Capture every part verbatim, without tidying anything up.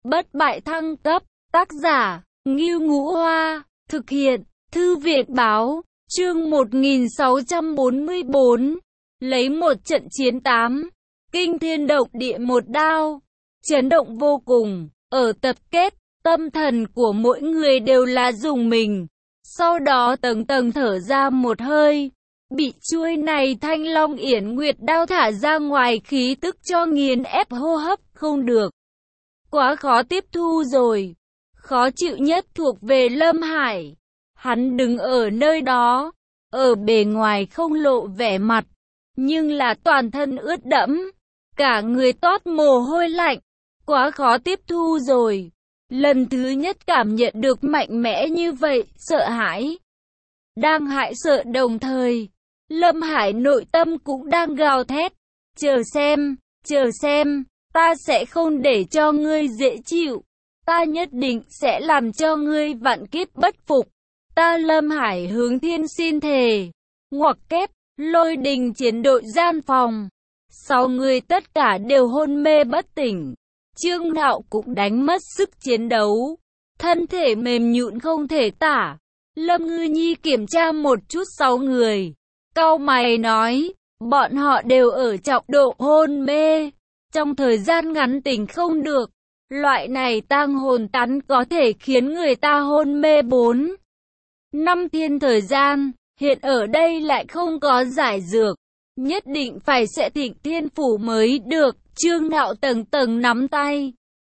bất bại thăng cấp, tác giả, Ngưu Ngũ Hoa, thực hiện, Thư viện Báo, chương một nghìn sáu trăm bốn mươi bốn, lấy một trận chiến tám, kinh thiên động địa một đao, chấn động vô cùng, ở tập kết, tâm thần của mỗi người đều là rùng mình, sau đó tầng tầng thở ra một hơi. Bị chuôi này Thanh Long Yển Nguyệt đao thả ra ngoài khí tức cho nghiền ép hô hấp không được. Quá khó tiếp thu rồi. Khó chịu nhất thuộc về Lâm Hải. Hắn đứng ở nơi đó, ở bề ngoài không lộ vẻ mặt, nhưng là toàn thân ướt đẫm, cả người toát mồ hôi lạnh. Quá khó tiếp thu rồi. Lần thứ nhất cảm nhận được mạnh mẽ như vậy, sợ hãi. Đang hãi sợ đồng thời, Lâm Hải nội tâm cũng đang gào thét, chờ xem, chờ xem, ta sẽ không để cho ngươi dễ chịu, ta nhất định sẽ làm cho ngươi vạn kiếp bất phục. Ta Lâm Hải hướng thiên xin thề, ngoặc kép, Lôi Đình chiến đội gian phòng. Sáu người tất cả đều hôn mê bất tỉnh, Trương Nạo cũng đánh mất sức chiến đấu, thân thể mềm nhũn không thể tả. Lâm Ngư Nhi kiểm tra một chút sáu người, cau mày nói, bọn họ đều ở trọng độ hôn mê, trong thời gian ngắn tỉnh không được. Loại này tang hồn tắn có thể khiến người ta hôn mê bốn năm thiên thời gian, hiện ở đây lại không có giải dược, nhất định phải sẽ Thịnh Thiên Phủ mới được. Trương Nạo tầng tầng nắm tay,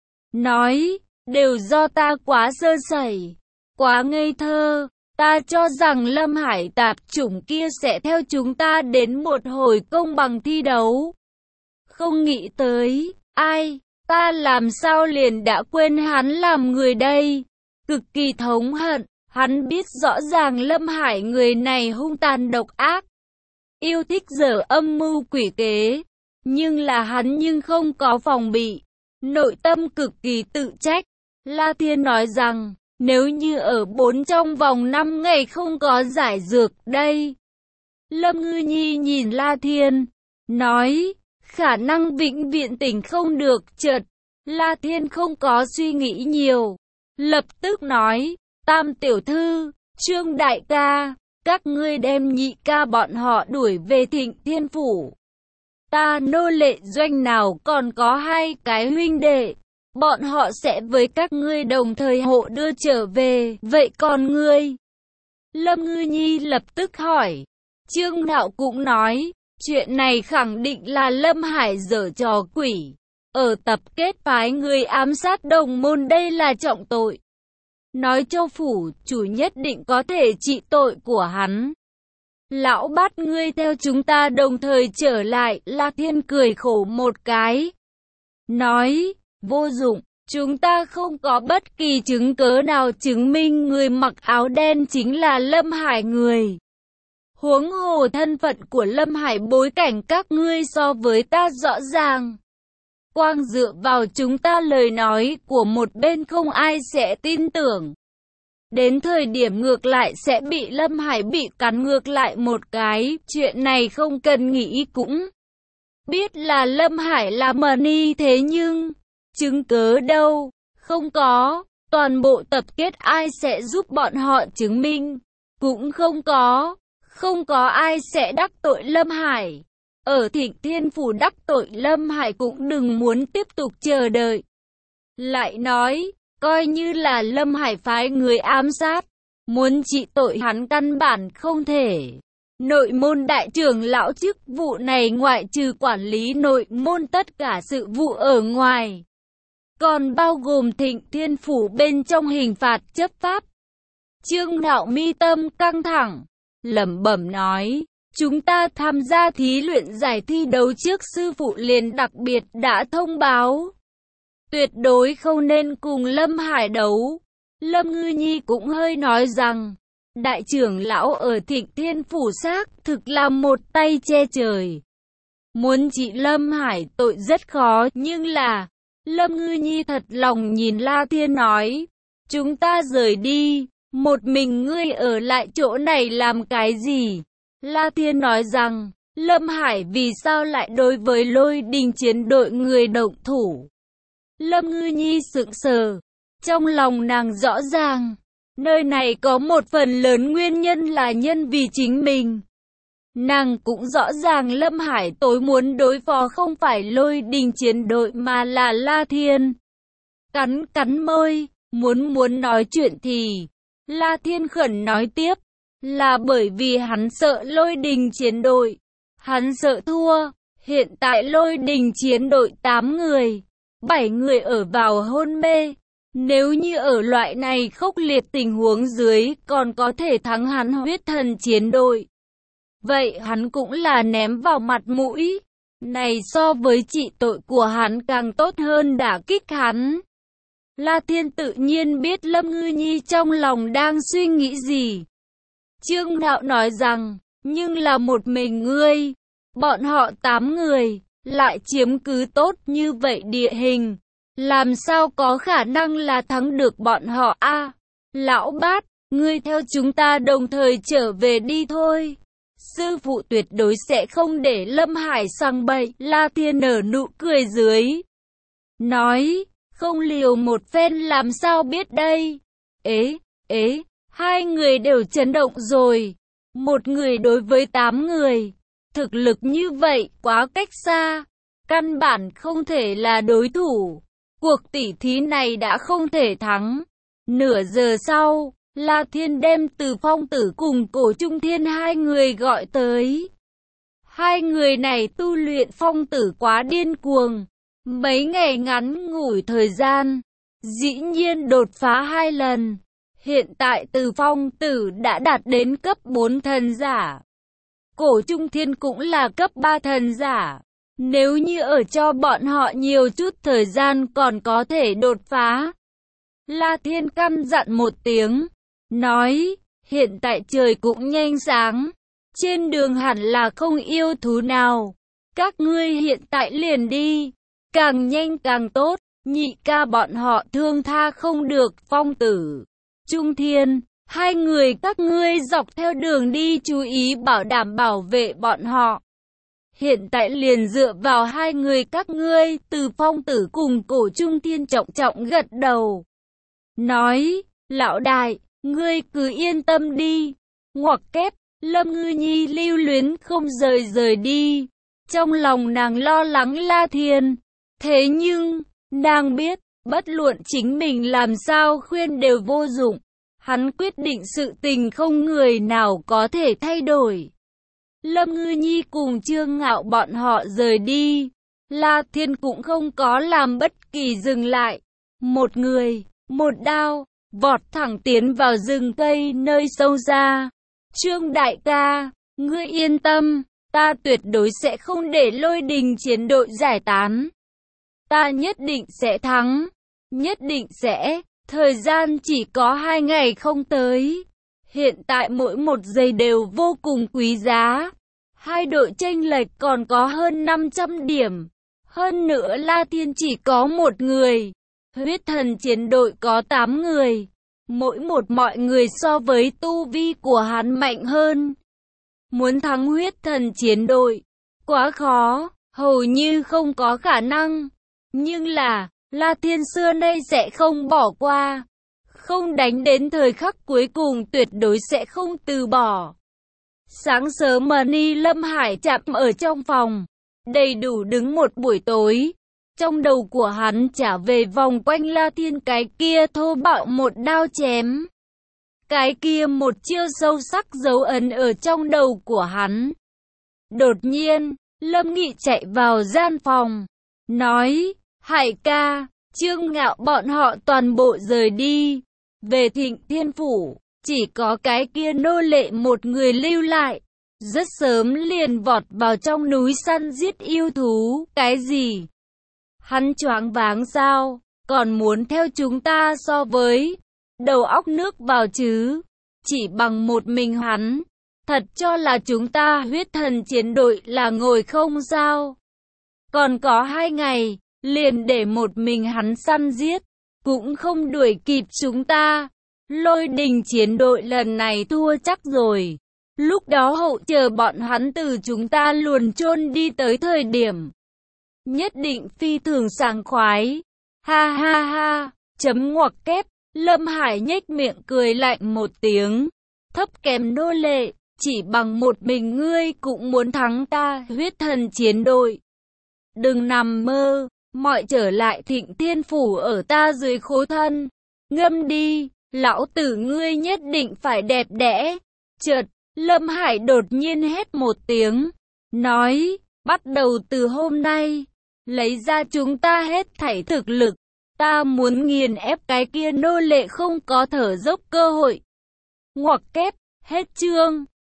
nói, đều do ta quá sơ sẩy, quá ngây thơ. Ta cho rằng Lâm Hải tạp chủng kia sẽ theo chúng ta đến một hồi công bằng thi đấu. Không nghĩ tới, ai, ta làm sao liền đã quên hắn làm người đây. Cực kỳ thống hận, hắn biết rõ ràng Lâm Hải người này hung tàn độc ác, yêu thích giở âm mưu quỷ kế, nhưng là hắn nhưng không có phòng bị, nội tâm cực kỳ tự trách. La Thiên nói rằng, nếu như ở bốn trong vòng năm ngày không có giải dược đây. Lâm Ngư Nhi nhìn La Thiên, nói, khả năng vĩnh viễn tỉnh không được. Chợt, La Thiên không có suy nghĩ nhiều, lập tức nói, Tam tiểu thư, Trương đại ca, các ngươi đem nhị ca bọn họ đuổi về Thịnh Thiên Phủ. Ta nô lệ doanh nào còn có hai cái huynh đệ, bọn họ sẽ với các ngươi đồng thời hộ đưa trở về, vậy còn ngươi? Lâm Ngư Nhi lập tức hỏi. Trương Nạo cũng nói, chuyện này khẳng định là Lâm Hải giở trò quỷ, ở tập kết phái người ám sát đồng môn, đây là trọng tội. Nói cho phủ chủ nhất định có thể trị tội của hắn. Lão bắt ngươi theo chúng ta đồng thời trở lại. La Thiên cười khổ một cái, nói, vô dụng, chúng ta không có bất kỳ chứng cớ nào chứng minh người mặc áo đen chính là Lâm Hải người. Huống hồ thân phận của Lâm Hải bối cảnh các ngươi so với ta rõ ràng. Quang dựa vào chúng ta lời nói của một bên không ai sẽ tin tưởng. Đến thời điểm ngược lại sẽ bị Lâm Hải bị cắn ngược lại một cái, chuyện này không cần nghĩ cũng biết là Lâm Hải là mani, thế nhưng chứng cớ đâu? Không có. Toàn bộ tập kết ai sẽ giúp bọn họ chứng minh? Cũng không có. Không có ai sẽ đắc tội Lâm Hải. Ở Thịnh Thiên Phủ đắc tội Lâm Hải cũng đừng muốn tiếp tục chờ đợi. Lại nói, coi như là Lâm Hải phái người ám sát, muốn trị tội hắn căn bản không thể. Nội môn đại trưởng lão chức vụ này ngoại trừ quản lý nội môn tất cả sự vụ ở ngoài, còn bao gồm Thịnh Thiên Phủ bên trong hình phạt chấp pháp. Trương Nạo mi tâm căng thẳng, lẩm bẩm nói, chúng ta tham gia thí luyện giải thi đấu trước sư phụ liền đặc biệt đã thông báo, tuyệt đối không nên cùng Lâm Hải đấu. Lâm Ngư Nhi cũng hơi nói rằng, đại trưởng lão ở Thịnh Thiên Phủ xác thực là một tay che trời, muốn trị Lâm Hải tội rất khó, nhưng là Lâm Ngư Nhi thật lòng nhìn La Thiên nói, chúng ta rời đi, một mình ngươi ở lại chỗ này làm cái gì? La Thiên nói rằng, Lâm Hải vì sao lại đối với Lôi Đình chiến đội người động thủ? Lâm Ngư Nhi sững sờ. Trong lòng nàng rõ ràng, nơi này có một phần lớn nguyên nhân là nhân vì chính mình. Nàng cũng rõ ràng Lâm Hải tối muốn đối phó không phải Lôi Đình chiến đội mà là La Thiên. Cắn cắn môi, muốn muốn nói chuyện thì La Thiên khẩn nói tiếp, là bởi vì hắn sợ Lôi Đình chiến đội. Hắn sợ thua, hiện tại Lôi Đình chiến đội tám người, bảy người ở vào hôn mê. Nếu như ở loại này khốc liệt tình huống dưới còn có thể thắng hắn huyết thần chiến đội, vậy hắn cũng là ném vào mặt mũi. Này so với trị tội của hắn càng tốt hơn đả kích hắn. La Thiên tự nhiên biết Lâm Ngư Nhi trong lòng đang suy nghĩ gì. Trương Đạo nói rằng, nhưng là một mình ngươi, bọn họ tám người, lại chiếm cứ tốt như vậy địa hình. Làm sao có khả năng là thắng được bọn họ a? À, lão bát, ngươi theo chúng ta đồng thời trở về đi thôi. Sư phụ tuyệt đối sẽ không để Lâm Hải sang bậy. La Thiên nở nụ cười dưới. Nói, không liều một phen làm sao biết đây. Ế, ế, hai người đều chấn động rồi. Một người đối với tám người. Thực lực như vậy quá cách xa. Căn bản không thể là đối thủ. Cuộc tỉ thí này đã không thể thắng. Nửa giờ sau, La Thiên đem Từ Phong Tử cùng Cổ Trung Thiên hai người gọi tới. Hai người này tu luyện phong tử quá điên cuồng. Mấy ngày ngắn ngủi thời gian, dĩ nhiên đột phá hai lần. Hiện tại Từ Phong Tử đã đạt đến cấp bốn thần giả. Cổ Trung Thiên cũng là cấp ba thần giả. Nếu như ở cho bọn họ nhiều chút thời gian còn có thể đột phá. La Thiên căn dặn một tiếng, nói, hiện tại trời cũng nhanh sáng, trên đường hẳn là không yêu thú nào. Các ngươi hiện tại liền đi, càng nhanh càng tốt, nhị ca bọn họ thương tha không được. Phong Tử, Trung Thiên, hai người các ngươi dọc theo đường đi chú ý bảo đảm bảo vệ bọn họ. Hiện tại liền dựa vào hai người các ngươi. Từ Phong Tử cùng Cổ Trung Thiên trọng trọng gật đầu. Nói, lão đại, ngươi cứ yên tâm đi. Ngoặc kép, Lâm Ngư Nhi lưu luyến không rời rời đi. Trong lòng nàng lo lắng La Thiên. Thế nhưng, nàng biết, bất luận chính mình làm sao khuyên đều vô dụng. Hắn quyết định sự tình không người nào có thể thay đổi. Lâm Ngư Nhi cùng Trương Ngạo bọn họ rời đi. La Thiên cũng không có làm bất kỳ dừng lại. Một người, một đao, vọt thẳng tiến vào rừng cây nơi sâu xa. Trương đại ca, ngươi yên tâm, ta tuyệt đối sẽ không để Lôi Đình chiến đội giải tán. Ta nhất định sẽ thắng, nhất định sẽ, thời gian chỉ có hai ngày không tới. Hiện tại mỗi một giây đều vô cùng quý giá. Hai đội chênh lệch còn có hơn năm trăm điểm. Hơn nữa La Thiên chỉ có một người. Huyết thần chiến đội có tám người. Mỗi một mọi người so với tu vi của hắn mạnh hơn. Muốn thắng huyết thần chiến đội, quá khó, hầu như không có khả năng. Nhưng là, La Thiên xưa nay sẽ không bỏ qua. Không đánh đến thời khắc cuối cùng tuyệt đối sẽ không từ bỏ. Sáng sớm Mani Lâm Hải chạm ở trong phòng, đầy đủ đứng một buổi tối. Trong đầu của hắn trả về vòng quanh La Thiên cái kia thô bạo một đao chém. Cái kia một chiêu sâu sắc dấu ấn ở trong đầu của hắn. Đột nhiên, Lâm Nghị chạy vào gian phòng, nói, Hải ca, Trương Ngạo bọn họ toàn bộ rời đi. Về Thịnh Thiên Phủ, chỉ có cái kia nô lệ một người lưu lại. Rất sớm liền vọt vào trong núi săn giết yêu thú. Cái gì? Hắn choáng váng sao? Còn muốn theo chúng ta so với? Đầu óc nước vào chứ? Chỉ bằng một mình hắn, thật cho là chúng ta huyết thần chiến đội là ngồi không sao? Còn có hai ngày, liền để một mình hắn săn giết, cũng không đuổi kịp chúng ta. Lôi Đình chiến đội lần này thua chắc rồi. Lúc đó hậu chờ bọn hắn từ chúng ta luồn chôn đi tới thời điểm, nhất định phi thường sảng khoái. Ha ha ha, chấm ngoặc kép, Lâm Hải nhếch miệng cười lạnh một tiếng. Thấp kém nô lệ, chỉ bằng một mình ngươi cũng muốn thắng ta, huyết thần chiến đội. Đừng nằm mơ, mọi trở lại Thịnh Thiên Phủ ở ta dưới khố thân. Ngâm đi, lão tử ngươi nhất định phải đẹp đẽ. Chợt, Lâm Hải đột nhiên hét một tiếng, nói, bắt đầu từ hôm nay, lấy ra chúng ta hết thảy thực lực. Ta muốn nghiền ép cái kia nô lệ không có thở dốc cơ hội. Ngoặc kép, hết chương.